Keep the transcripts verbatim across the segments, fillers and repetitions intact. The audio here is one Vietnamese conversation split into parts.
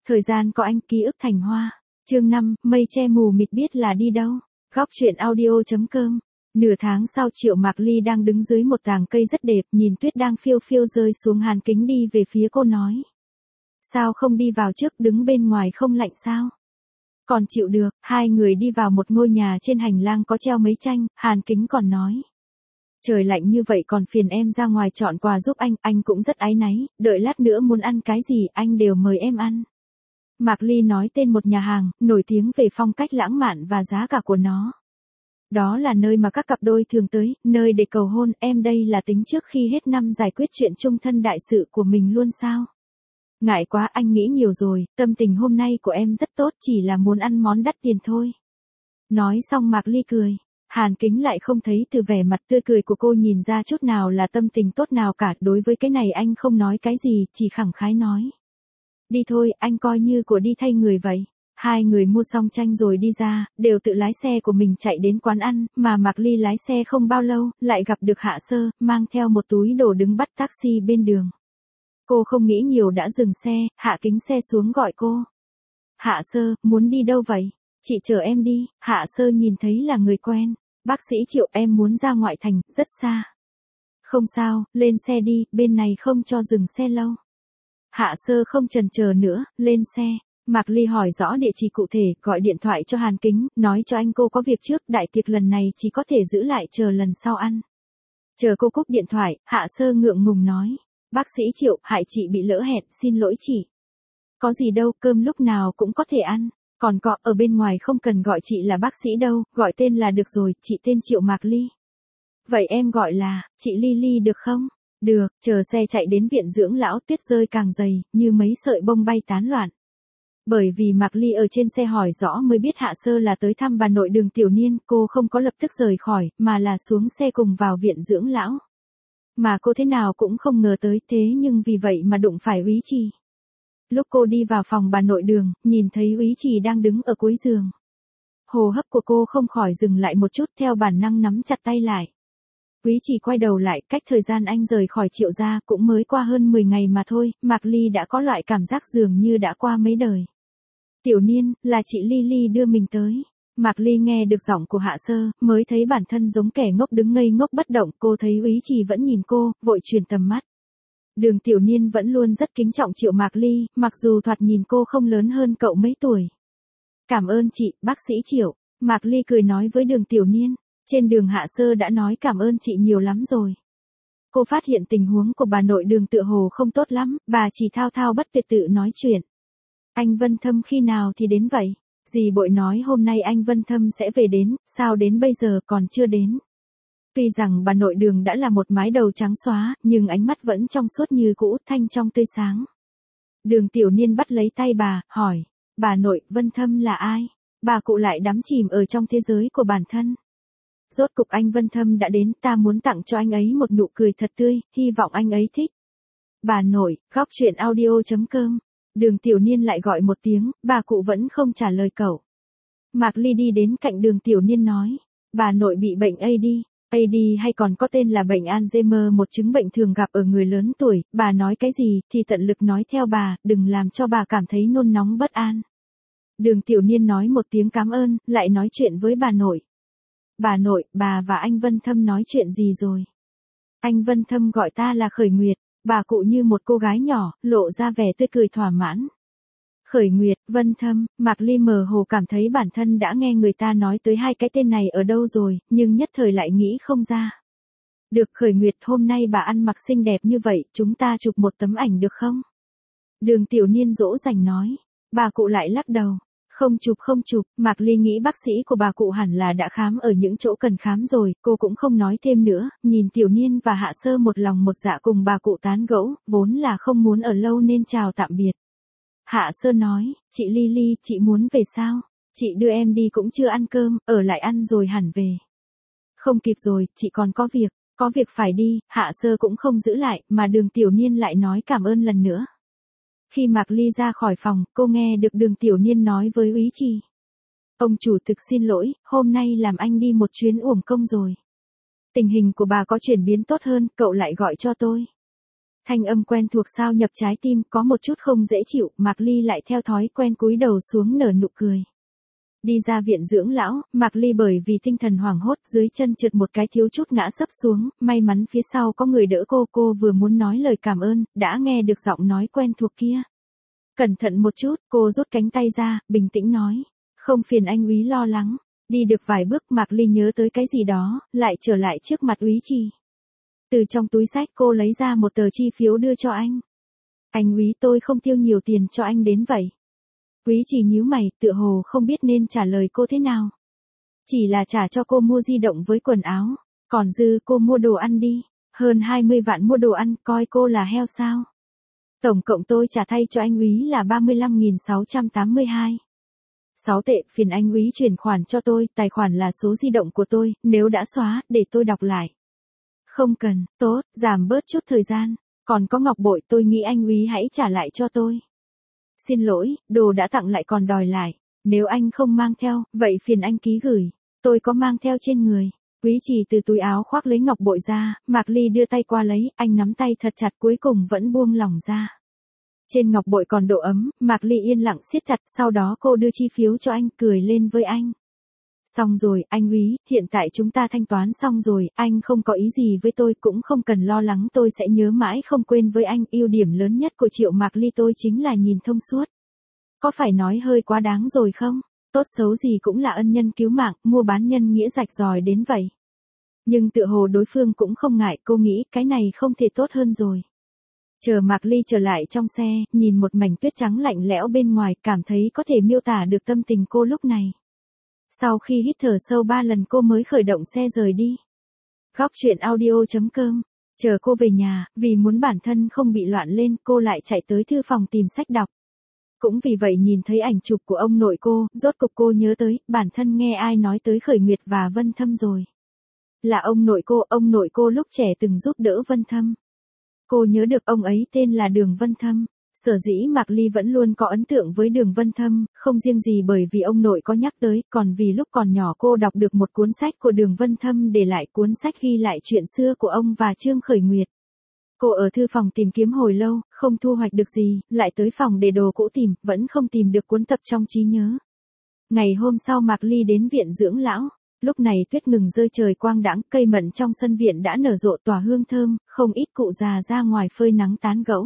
Thời gian có anh, ký ức thành hoa. Chương năm, mây che mù mịt biết là đi đâu. Góc truyện audio chấm com. Nửa tháng sau Triệu Mạc Ly đang đứng dưới một tàng cây rất đẹp, nhìn tuyết đang phiêu phiêu rơi xuống Hàn Kính đi về phía cô nói. Sao không đi vào trước, đứng bên ngoài không lạnh sao? Còn chịu được. Hai người đi vào một ngôi nhà trên hành lang có treo mấy tranh, Hàn Kính còn nói. Trời lạnh như vậy còn phiền em ra ngoài chọn quà giúp anh, anh cũng rất áy náy, đợi lát nữa muốn ăn cái gì anh đều mời em ăn. Mạc Ly nói tên một nhà hàng, nổi tiếng về phong cách lãng mạn và giá cả của nó. Đó là nơi mà các cặp đôi thường tới, nơi để cầu hôn, em đây là tính trước khi hết năm giải quyết chuyện chung thân đại sự của mình luôn sao? Ngại quá, anh nghĩ nhiều rồi, tâm tình hôm nay của em rất tốt, chỉ là muốn ăn món đắt tiền thôi. Nói xong Mạc Ly cười. Hàn Kính lại không thấy từ vẻ mặt tươi cười của cô nhìn ra chút nào là tâm tình tốt nào cả, đối với cái này anh không nói cái gì, chỉ khẳng khái nói. Đi thôi, anh coi như của đi thay người vậy. Hai người mua xong tranh rồi đi ra, đều tự lái xe của mình chạy đến quán ăn, mà Mạc Ly lái xe không bao lâu, lại gặp được Hạ Sơ, mang theo một túi đồ đứng bắt taxi bên đường. Cô không nghĩ nhiều đã dừng xe, hạ kính xe xuống gọi cô. Hạ Sơ, muốn đi đâu vậy? Chị chở em đi. Hạ Sơ nhìn thấy là người quen. Bác sĩ Triệu, em muốn ra ngoại thành, rất xa. Không sao, lên xe đi, bên này không cho dừng xe lâu. Hạ Sơ không chần chờ nữa, lên xe. Mạc Ly hỏi rõ địa chỉ cụ thể, gọi điện thoại cho Hàn Kính, nói cho anh cô có việc trước, đại tiệc lần này chỉ có thể giữ lại chờ lần sau ăn. Chờ cô cúp điện thoại, Hạ Sơ ngượng ngùng nói. Bác sĩ Triệu, hại chị bị lỡ hẹn, xin lỗi chị. Có gì đâu, cơm lúc nào cũng có thể ăn. Còn có, ở bên ngoài không cần gọi chị là bác sĩ đâu, gọi tên là được rồi, chị tên Triệu Mạc Ly. Vậy em gọi là, chị Ly Ly được không? Được, chờ xe chạy đến viện dưỡng lão, tuyết rơi càng dày, như mấy sợi bông bay tán loạn. Bởi vì Mạc Ly ở trên xe hỏi rõ mới biết Hạ Sơ là tới thăm bà nội Đường Tiểu Niên, cô không có lập tức rời khỏi, mà là xuống xe cùng vào viện dưỡng lão. Mà cô thế nào cũng không ngờ tới thế nhưng vì vậy mà đụng phải Úy Trì. Lúc cô đi vào phòng bà nội Đường, nhìn thấy Úy Trì đang đứng ở cuối giường. Hô hấp của cô không khỏi dừng lại một chút, theo bản năng nắm chặt tay lại. Úy Trì quay đầu lại, cách thời gian anh rời khỏi Triệu gia cũng mới qua hơn mười ngày mà thôi, Mạc Ly đã có loại cảm giác dường như đã qua mấy đời. Tiểu Niên, là chị Ly Ly đưa mình tới. Mạc Ly nghe được giọng của Hạ Sơ, mới thấy bản thân giống kẻ ngốc đứng ngây ngốc bất động, cô thấy Úy Trì vẫn nhìn cô, vội chuyển tầm mắt. Đường Tiểu Niên vẫn luôn rất kính trọng Triệu Mạc Ly, mặc dù thoạt nhìn cô không lớn hơn cậu mấy tuổi. Cảm ơn chị, bác sĩ Triệu. Mạc Ly cười nói với Đường Tiểu Niên. Trên đường Hạ Sơ đã nói cảm ơn chị nhiều lắm rồi. Cô phát hiện tình huống của bà nội Đường tựa hồ không tốt lắm, bà chỉ thao thao bất tuyệt tự nói chuyện. Anh Vân Thâm khi nào thì đến vậy? Dì Bội nói hôm nay anh Vân Thâm sẽ về đến, sao đến bây giờ còn chưa đến? Tuy rằng bà nội Đường đã là một mái đầu trắng xóa, nhưng ánh mắt vẫn trong suốt như cũ, thanh trong tươi sáng. Đường Tiểu Niên bắt lấy tay bà, hỏi, bà nội, Vân Thâm là ai? Bà cụ lại đắm chìm ở trong thế giới của bản thân. Rốt cục anh Vân Thâm đã đến, ta muốn tặng cho anh ấy một nụ cười thật tươi, hy vọng anh ấy thích. Bà nội, góc truyện audio chấm com. Đường Tiểu Niên lại gọi một tiếng, bà cụ vẫn không trả lời cậu. Mạc Ly đi đến cạnh Đường Tiểu Niên nói, bà nội bị bệnh a đê, a đê hay còn có tên là bệnh Alzheimer, một chứng bệnh thường gặp ở người lớn tuổi, bà nói cái gì thì tận lực nói theo bà, đừng làm cho bà cảm thấy nôn nóng bất an. Đường Tiểu Niên nói một tiếng cảm ơn, lại nói chuyện với bà nội. Bà nội, bà và anh Vân Thâm nói chuyện gì rồi? Anh Vân Thâm gọi ta là Khởi Nguyệt. Bà cụ như một cô gái nhỏ, lộ ra vẻ tươi cười thỏa mãn. Khởi Nguyệt, Vân Thâm, Mạc Ly mờ hồ cảm thấy bản thân đã nghe người ta nói tới hai cái tên này ở đâu rồi, nhưng nhất thời lại nghĩ không ra. Được Khởi Nguyệt, hôm nay bà ăn mặc xinh đẹp như vậy, chúng ta chụp một tấm ảnh được không? Đường Tiểu Niên dỗ dành nói. Bà cụ lại lắc đầu. Không chụp không chụp, Mạc Ly nghĩ bác sĩ của bà cụ hẳn là đã khám ở những chỗ cần khám rồi, cô cũng không nói thêm nữa, nhìn Tiểu Niên và Hạ Sơ một lòng một dạ cùng bà cụ tán gẫu, vốn là không muốn ở lâu nên chào tạm biệt. Hạ Sơ nói, chị Ly Ly, chị muốn về sao? Chị đưa em đi cũng chưa ăn cơm, ở lại ăn rồi hẳn về. Không kịp rồi, chị còn có việc, có việc phải đi, Hạ Sơ cũng không giữ lại, mà Đường Tiểu Niên lại nói cảm ơn lần nữa. Khi Mạc Ly ra khỏi phòng, cô nghe được Đường Tiểu Niên nói với Úy Trì. Ông chủ thực xin lỗi, hôm nay làm anh đi một chuyến uổng công rồi. Tình hình của bà có chuyển biến tốt hơn, cậu lại gọi cho tôi. Thanh âm quen thuộc sao nhập trái tim, có một chút không dễ chịu, Mạc Ly lại theo thói quen cúi đầu xuống nở nụ cười. Đi ra viện dưỡng lão, Mạc Ly bởi vì tinh thần hoảng hốt dưới chân trượt một cái thiếu chút ngã sấp xuống, may mắn phía sau có người đỡ cô, cô vừa muốn nói lời cảm ơn, đã nghe được giọng nói quen thuộc kia. Cẩn thận một chút, cô rút cánh tay ra, bình tĩnh nói. Không phiền anh úy lo lắng. Đi được vài bước Mạc Ly nhớ tới cái gì đó, lại trở lại trước mặt úy trì. Từ trong túi xách cô lấy ra một tờ chi phiếu đưa cho anh. Anh úy tôi không tiêu nhiều tiền cho anh đến vậy. Úy trì nhíu mày, tựa hồ không biết nên trả lời cô thế nào. Chỉ là trả cho cô mua di động với quần áo, còn dư cô mua đồ ăn đi. Hơn hai mươi vạn mua đồ ăn, coi cô là heo sao. Tổng cộng tôi trả thay cho anh úy là ba mươi lăm nghìn sáu trăm tám mươi hai. sáu tệ, phiền anh úy chuyển khoản cho tôi, tài khoản là số di động của tôi, nếu đã xóa, để tôi đọc lại. Không cần, tốt, giảm bớt chút thời gian, còn có ngọc bội tôi nghĩ anh úy hãy trả lại cho tôi. Xin lỗi, đồ đã tặng lại còn đòi lại, nếu anh không mang theo, vậy phiền anh ký gửi, tôi có mang theo trên người. Úy trì từ túi áo khoác lấy ngọc bội ra, Mạc Ly đưa tay qua lấy, anh nắm tay thật chặt cuối cùng vẫn buông lỏng ra. Trên ngọc bội còn độ ấm, Mạc Ly yên lặng siết chặt, sau đó cô đưa chi phiếu cho anh, cười lên với anh. Xong rồi, anh úy, hiện tại chúng ta thanh toán xong rồi, anh không có ý gì với tôi, cũng không cần lo lắng, tôi sẽ nhớ mãi không quên với anh, ưu điểm lớn nhất của Triệu Mạc Ly tôi chính là nhìn thông suốt. Có phải nói hơi quá đáng rồi không? Tốt xấu gì cũng là ân nhân cứu mạng, mua bán nhân nghĩa rạch ròi đến vậy. Nhưng tựa hồ đối phương cũng không ngại, cô nghĩ cái này không thể tốt hơn rồi. Chờ Mạc Ly trở lại trong xe, nhìn một mảnh tuyết trắng lạnh lẽo bên ngoài, cảm thấy có thể miêu tả được tâm tình cô lúc này. Sau khi hít thở sâu ba lần cô mới khởi động xe rời đi. Góc truyện audio chấm com. Chờ cô về nhà, vì muốn bản thân không bị loạn lên, cô lại chạy tới thư phòng tìm sách đọc. Cũng vì vậy nhìn thấy ảnh chụp của ông nội cô, rốt cục cô nhớ tới, bản thân nghe ai nói tới Khởi Nguyệt và Vân Thâm rồi. Là ông nội cô, ông nội cô lúc trẻ từng giúp đỡ Vân Thâm. Cô nhớ được ông ấy tên là Đường Vân Thâm. Sở dĩ Mạc Ly vẫn luôn có ấn tượng với Đường Vân Thâm, không riêng gì bởi vì ông nội có nhắc tới, còn vì lúc còn nhỏ cô đọc được một cuốn sách của Đường Vân Thâm để lại cuốn sách ghi lại chuyện xưa của ông và Trương Khởi Nguyệt. Cô ở thư phòng tìm kiếm hồi lâu, không thu hoạch được gì, lại tới phòng để đồ cũ tìm, vẫn không tìm được cuốn tập trong trí nhớ. Ngày hôm sau Mạc Ly đến viện dưỡng lão. Lúc này tuyết ngừng rơi trời quang đãng, cây mận trong sân viện đã nở rộ tỏa hương thơm, không ít cụ già ra ngoài phơi nắng tán gẫu.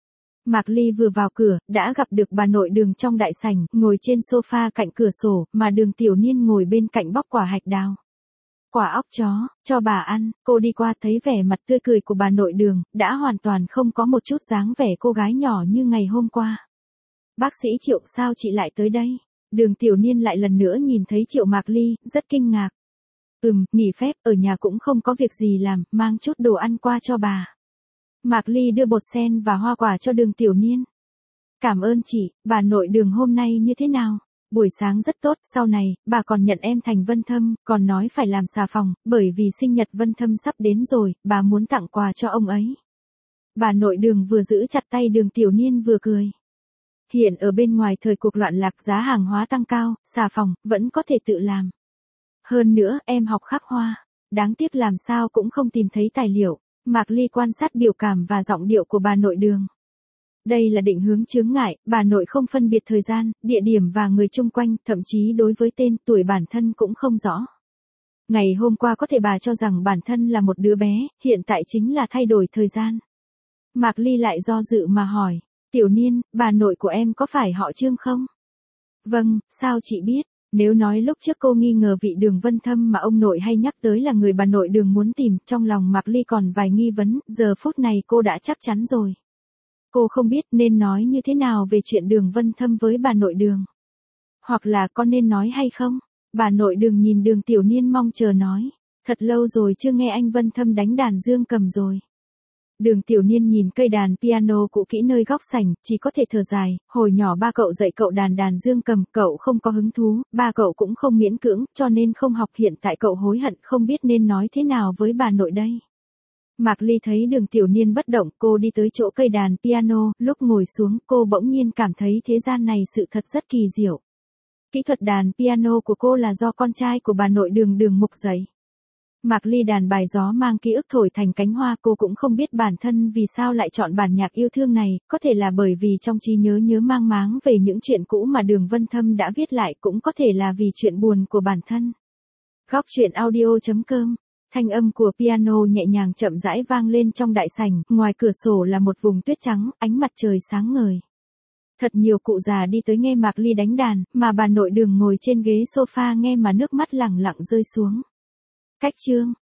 Mạc Ly vừa vào cửa, đã gặp được bà nội Đường trong đại sảnh, ngồi trên sofa cạnh cửa sổ, mà Đường Tiểu Niên ngồi bên cạnh bóc quả hạch đào. Quả óc chó, cho bà ăn, cô đi qua thấy vẻ mặt tươi cười của bà nội Đường, đã hoàn toàn không có một chút dáng vẻ cô gái nhỏ như ngày hôm qua. Bác sĩ Triệu, sao chị lại tới đây? Đường Tiểu Niên lại lần nữa nhìn thấy Triệu Mạc Ly, rất kinh ngạc. Ừm, nghỉ phép, ở nhà cũng không có việc gì làm, mang chút đồ ăn qua cho bà. Mạc Ly đưa bột sen và hoa quả cho Đường Tiểu Niên. Cảm ơn chị, bà nội Đường hôm nay như thế nào? Buổi sáng rất tốt, sau này, bà còn nhận em thành Vân Thâm, còn nói phải làm xà phòng, bởi vì sinh nhật Vân Thâm sắp đến rồi, bà muốn tặng quà cho ông ấy. Bà nội Đường vừa giữ chặt tay Đường Tiểu Niên vừa cười. Hiện ở bên ngoài thời cuộc loạn lạc giá hàng hóa tăng cao, xà phòng, vẫn có thể tự làm. Hơn nữa, em học khắc hoa. Đáng tiếc làm sao cũng không tìm thấy tài liệu. Mạc Ly quan sát biểu cảm và giọng điệu của bà nội Đường. Đây là định hướng chướng ngại, bà nội không phân biệt thời gian, địa điểm và người chung quanh, thậm chí đối với tên, tuổi bản thân cũng không rõ. Ngày hôm qua có thể bà cho rằng bản thân là một đứa bé, hiện tại chính là thay đổi thời gian. Mạc Ly lại do dự mà hỏi. Tiểu Niên, bà nội của em có phải họ Trương không? Vâng, sao chị biết? Nếu nói lúc trước cô nghi ngờ vị Đường Vân Thâm mà ông nội hay nhắc tới là người bà nội Đường muốn tìm, trong lòng Mạc Ly còn vài nghi vấn, giờ phút này cô đã chắc chắn rồi. Cô không biết nên nói như thế nào về chuyện Đường Vân Thâm với bà nội Đường. Hoặc là con nên nói hay không? Bà nội Đường nhìn Đường Tiểu Niên mong chờ nói. Thật lâu rồi chưa nghe anh Vân Thâm đánh đàn dương cầm rồi. Đường Tiểu Niên nhìn cây đàn piano cũ kỹ nơi góc sảnh, chỉ có thể thở dài, hồi nhỏ ba cậu dạy cậu đàn đàn dương cầm, cậu không có hứng thú, ba cậu cũng không miễn cưỡng, cho nên không học, hiện tại cậu hối hận không biết nên nói thế nào với bà nội đây. Mạc Ly thấy Đường Tiểu Niên bất động, cô đi tới chỗ cây đàn piano, lúc ngồi xuống cô bỗng nhiên cảm thấy thế gian này sự thật rất kỳ diệu. Kỹ thuật đàn piano của cô là do con trai của bà nội Đường Đường Mục dạy. Mạc Ly đàn bài gió mang ký ức thổi thành cánh hoa, cô cũng không biết bản thân vì sao lại chọn bản nhạc yêu thương này, có thể là bởi vì trong trí nhớ nhớ mang máng về những chuyện cũ mà Đường Vân Thâm đã viết lại, cũng có thể là vì chuyện buồn của bản thân. Góc truyện audio chấm com. Thanh âm của piano nhẹ nhàng chậm rãi vang lên trong đại sảnh, ngoài cửa sổ là một vùng tuyết trắng, ánh mặt trời sáng ngời. Thật nhiều cụ già đi tới nghe Mạc Ly đánh đàn, mà bà nội Đường ngồi trên ghế sofa nghe mà nước mắt lẳng lặng rơi xuống. Cách chương